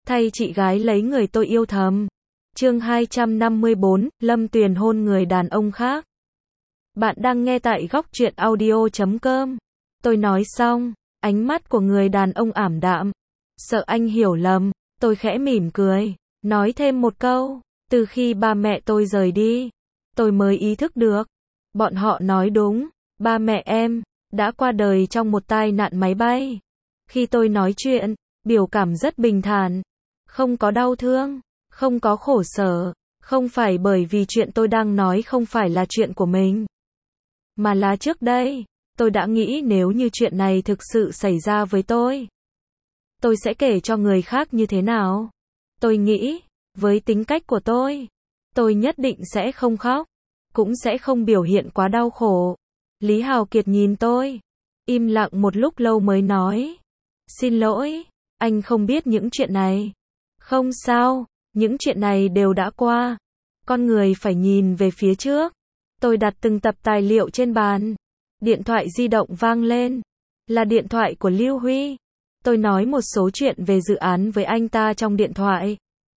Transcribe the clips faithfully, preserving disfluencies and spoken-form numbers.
thay chị gái lấy người tôi yêu thầm. Chương hai trăm năm mươi bốn, Lâm Tuyền hôn người đàn ông khác. Bạn đang nghe tại góc truyện audio chấm com. Tôi nói xong, ánh mắt của người đàn ông ảm đạm. Sợ anh hiểu lầm, tôi khẽ mỉm cười, nói thêm một câu, từ khi ba mẹ tôi rời đi, tôi mới ý thức được. Bọn họ nói đúng, ba mẹ em đã qua đời trong một tai nạn máy bay. Khi tôi nói chuyện, biểu cảm rất bình thản, không có đau thương, không có khổ sở, không phải bởi vì chuyện tôi đang nói không phải là chuyện của mình, mà là trước đây, tôi đã nghĩ nếu như chuyện này thực sự xảy ra với tôi, tôi sẽ kể cho người khác như thế nào. Tôi nghĩ, với tính cách của tôi, tôi nhất định sẽ không khóc, cũng sẽ không biểu hiện quá đau khổ. Lý Hào Kiệt nhìn tôi, im lặng một lúc lâu mới nói, xin lỗi, anh không biết những chuyện này. Không sao, những chuyện này đều đã qua. Con người phải nhìn về phía trước. Tôi đặt từng tập tài liệu trên bàn. Điện thoại di động vang lên. Là điện thoại của Lưu Huy. Tôi nói một số chuyện về dự án với anh ta trong điện thoại.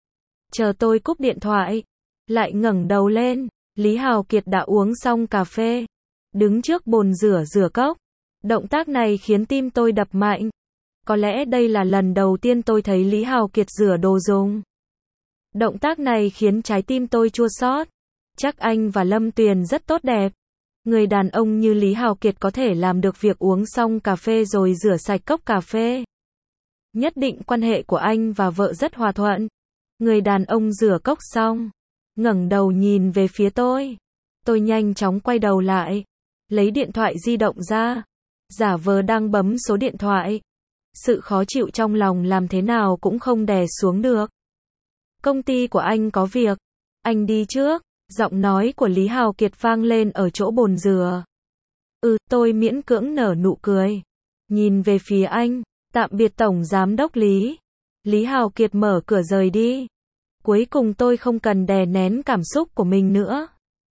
Chờ tôi cúp điện thoại, lại ngẩng đầu lên, Lý Hào Kiệt đã uống xong cà phê, đứng trước bồn rửa rửa cốc. Động tác này khiến tim tôi đập mạnh. Có lẽ đây là lần đầu tiên tôi thấy Lý Hào Kiệt rửa đồ dùng. Động tác này khiến trái tim tôi chua xót. Chắc anh và Lâm Tuyền rất tốt đẹp. Người đàn ông như Lý Hào Kiệt có thể làm được việc uống xong cà phê rồi rửa sạch cốc cà phê. Nhất định quan hệ của anh và vợ rất hòa thuận. Người đàn ông rửa cốc xong, ngẩng đầu nhìn về phía tôi. Tôi nhanh chóng quay đầu lại, lấy điện thoại di động ra, giả vờ đang bấm số điện thoại. Sự khó chịu trong lòng làm thế nào cũng không đè xuống được. Công ty của anh có việc, anh đi trước. Giọng nói của Lý Hào Kiệt vang lên ở chỗ bồn rửa. Ừ, tôi miễn cưỡng nở nụ cười. Nhìn về phía anh, tạm biệt Tổng Giám đốc Lý. Lý Hào Kiệt mở cửa rời đi. Cuối cùng tôi không cần đè nén cảm xúc của mình nữa.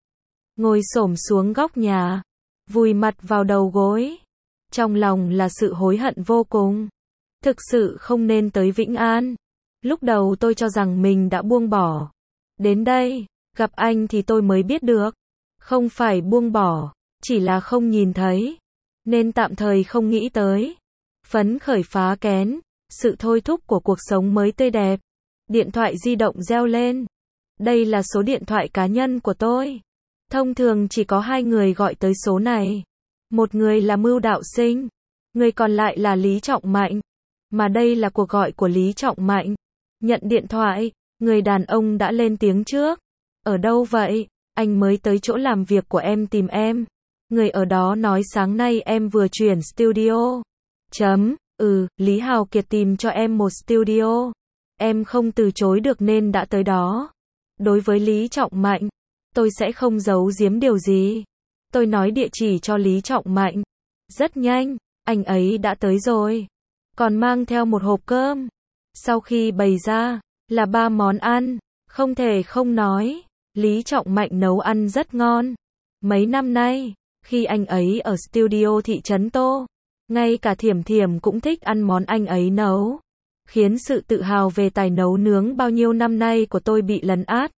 Ngồi xổm xuống góc nhà, vùi mặt vào đầu gối. Trong lòng là sự hối hận vô cùng. Thực sự không nên tới Vĩnh An. Lúc đầu tôi cho rằng mình đã buông bỏ. Đến đây, gặp anh thì tôi mới biết được. Không phải buông bỏ, chỉ là không nhìn thấy. Nên tạm thời không nghĩ tới. Phấn khởi phá kén, sự thôi thúc của cuộc sống mới tươi đẹp. Điện thoại di động reo lên. Đây là số điện thoại cá nhân của tôi. Thông thường chỉ có hai người gọi tới số này. Một người là Mưu Đạo Sinh, người còn lại là Lý Trọng Mạnh. Mà đây là cuộc gọi của Lý Trọng Mạnh. Nhận điện thoại, người đàn ông đã lên tiếng trước. Ở đâu vậy? Anh mới tới chỗ làm việc của em tìm em. Người ở đó nói sáng nay em vừa chuyển studio. Chấm, ừ, Lý Hào Kiệt tìm cho em một studio. Em không từ chối được nên đã tới đó. Đối với Lý Trọng Mạnh, tôi sẽ không giấu giếm điều gì. Tôi nói địa chỉ cho Lý Trọng Mạnh. Rất nhanh, anh ấy đã tới rồi. Còn mang theo một hộp cơm. Sau khi bày ra, là ba món ăn. Không thể không nói, Lý Trọng Mạnh nấu ăn rất ngon. Mấy năm nay, khi anh ấy ở studio thị trấn Tô, ngay cả Thiểm Thiểm cũng thích ăn món anh ấy nấu. Khiến sự tự hào về tài nấu nướng bao nhiêu năm nay của tôi bị lấn át.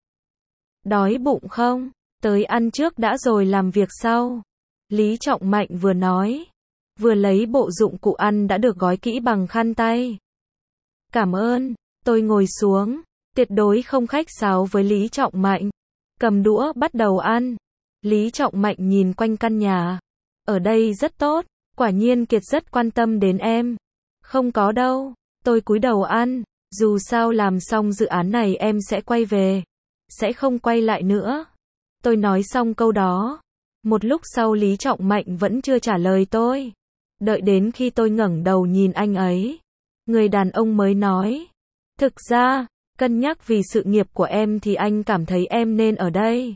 Đói bụng không? Tới ăn trước đã rồi làm việc sau. Lý Trọng Mạnh vừa nói, vừa lấy bộ dụng cụ ăn đã được gói kỹ bằng khăn tay. Cảm ơn, tôi ngồi xuống, tuyệt đối không khách sáo với Lý Trọng Mạnh. Cầm đũa bắt đầu ăn. Lý Trọng Mạnh nhìn quanh căn nhà. Ở đây rất tốt, quả nhiên Kiệt rất quan tâm đến em. Không có đâu, tôi cúi đầu ăn. Dù sao làm xong dự án này em sẽ quay về. Sẽ không quay lại nữa. Tôi nói xong câu đó. Một lúc sau Lý Trọng Mạnh vẫn chưa trả lời tôi. Đợi đến khi tôi ngẩng đầu nhìn anh ấy, người đàn ông mới nói. Thực ra, cân nhắc vì sự nghiệp của em thì anh cảm thấy em nên ở đây.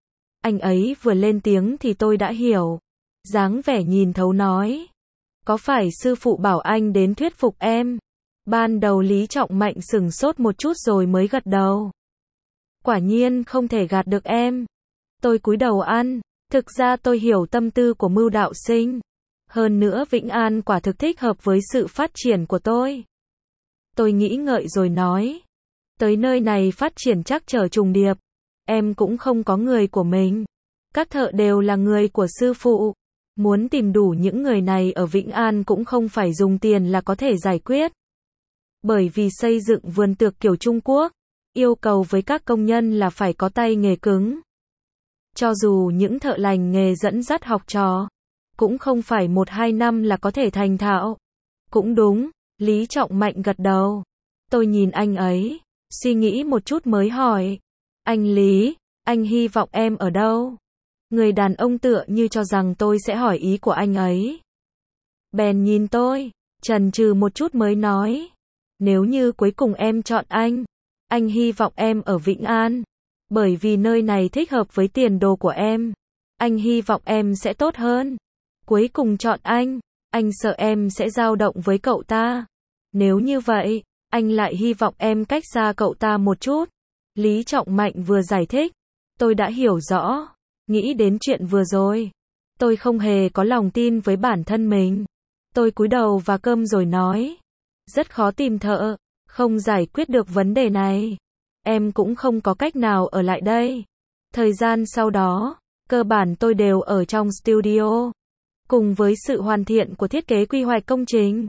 Anh ấy vừa lên tiếng thì tôi đã hiểu. Dáng vẻ nhìn thấu nói. Có phải sư phụ bảo anh đến thuyết phục em? Ban đầu Lý Trọng Mạnh sửng sốt một chút rồi mới gật đầu. Quả nhiên không thể gạt được em. Tôi cúi đầu ăn. Thực ra tôi hiểu tâm tư của Mưu Đạo Sinh. Hơn nữa Vĩnh An quả thực thích hợp với sự phát triển của tôi. Tôi nghĩ ngợi rồi nói. Tới nơi này phát triển chắc trở trùng điệp. Em cũng không có người của mình. Các thợ đều là người của sư phụ. Muốn tìm đủ những người này ở Vĩnh An cũng không phải dùng tiền là có thể giải quyết. Bởi vì xây dựng vườn tược kiểu Trung Quốc, yêu cầu với các công nhân là phải có tay nghề cứng. Cho dù những thợ lành nghề dẫn dắt học trò, cũng không phải một hai năm là có thể thành thạo. Cũng đúng, Lý Trọng Mạnh gật đầu. Tôi nhìn anh ấy, suy nghĩ một chút mới hỏi. Anh Lý, anh hy vọng em ở đâu? Người đàn ông tựa như cho rằng tôi sẽ hỏi ý của anh ấy. Bèn nhìn tôi, chần chừ một chút mới nói. Nếu như cuối cùng em chọn anh, anh hy vọng em ở Vĩnh An. Bởi vì nơi này thích hợp với tiền đồ của em. Anh hy vọng em sẽ tốt hơn. Cuối cùng chọn anh, anh sợ em sẽ dao động với cậu ta. Nếu như vậy, anh lại hy vọng em cách xa cậu ta một chút. Lý Trọng Mạnh vừa giải thích, tôi đã hiểu rõ. Nghĩ đến chuyện vừa rồi, tôi không hề có lòng tin với bản thân mình. Tôi cúi đầu và cơm rồi nói. Rất khó tìm thợ, không giải quyết được vấn đề này. Em cũng không có cách nào ở lại đây. Thời gian sau đó, cơ bản tôi đều ở trong studio. Cùng với sự hoàn thiện của thiết kế quy hoạch công trình,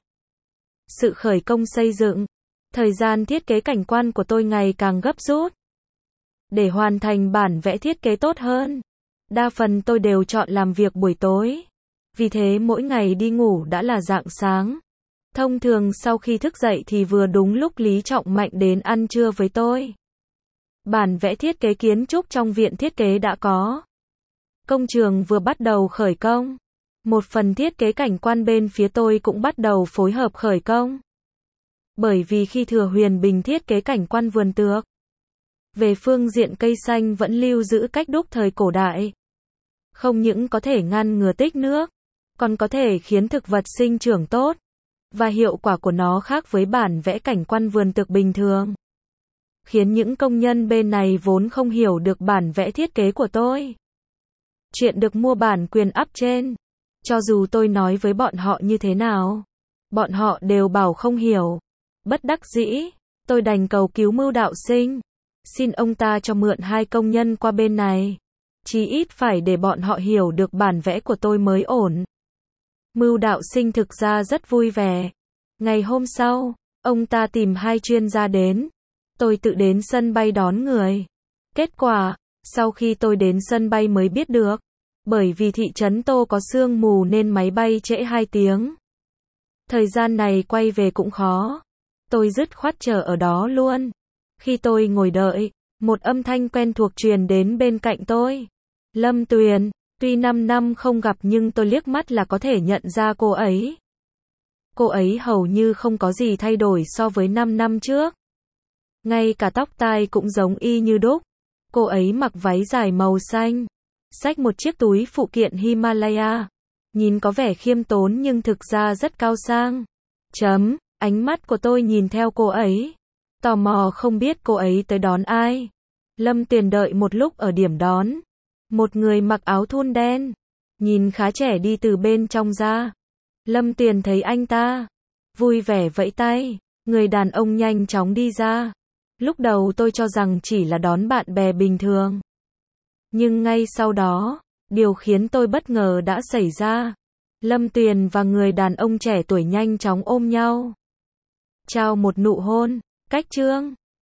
sự khởi công xây dựng, thời gian thiết kế cảnh quan của tôi ngày càng gấp rút. Để hoàn thành bản vẽ thiết kế tốt hơn, đa phần tôi đều chọn làm việc buổi tối. Vì thế mỗi ngày đi ngủ đã là rạng sáng. Thông thường sau khi thức dậy thì vừa đúng lúc Lý Trọng Mạnh đến ăn trưa với tôi. Bản vẽ thiết kế kiến trúc trong viện thiết kế đã có. Công trường vừa bắt đầu khởi công. Một phần thiết kế cảnh quan bên phía tôi cũng bắt đầu phối hợp khởi công. Bởi vì khi Thừa Huyền Bình thiết kế cảnh quan vườn tược, về phương diện cây xanh vẫn lưu giữ cách đúc thời cổ đại. Không những có thể ngăn ngừa tích nước, còn có thể khiến thực vật sinh trưởng tốt. Và hiệu quả của nó khác với bản vẽ cảnh quan vườn tược bình thường. Khiến những công nhân bên này vốn không hiểu được bản vẽ thiết kế của tôi. Chuyện được mua bản quyền up trên. Cho dù tôi nói với bọn họ như thế nào, bọn họ đều bảo không hiểu. Bất đắc dĩ, tôi đành cầu cứu Mưu Đạo Sinh. Xin ông ta cho mượn hai công nhân qua bên này. Chí ít phải để bọn họ hiểu được bản vẽ của tôi mới ổn. Mưu Đạo Sinh thực ra rất vui vẻ. Ngày hôm sau, ông ta tìm hai chuyên gia đến. Tôi tự đến sân bay đón người. Kết quả, sau khi tôi đến sân bay mới biết được. Bởi vì thị trấn Tô có sương mù nên máy bay trễ hai tiếng. Thời gian này quay về cũng khó. Tôi dứt khoát chờ ở đó luôn. Khi tôi ngồi đợi, một âm thanh quen thuộc truyền đến bên cạnh tôi. Lâm Tuyền, tuy năm năm không gặp nhưng tôi liếc mắt là có thể nhận ra cô ấy. Cô ấy hầu như không có gì thay đổi so với năm năm trước. Ngay cả tóc tai cũng giống y như đúc. Cô ấy mặc váy dài màu xanh, xách một chiếc túi phụ kiện Himalaya. Nhìn có vẻ khiêm tốn nhưng thực ra rất cao sang. Chấm, ánh mắt của tôi nhìn theo cô ấy. Tò mò không biết cô ấy tới đón ai. Lâm Tuyền đợi một lúc ở điểm đón. Một người mặc áo thun đen, nhìn khá trẻ đi từ bên trong ra. Lâm Tuyền thấy anh ta, vui vẻ vẫy tay. Người đàn ông nhanh chóng đi ra. Lúc đầu tôi cho rằng chỉ là đón bạn bè bình thường. Nhưng ngay sau đó, điều khiến tôi bất ngờ đã xảy ra. Lâm Tuyền và người đàn ông trẻ tuổi nhanh chóng ôm nhau. Trao một nụ hôn, cách chương.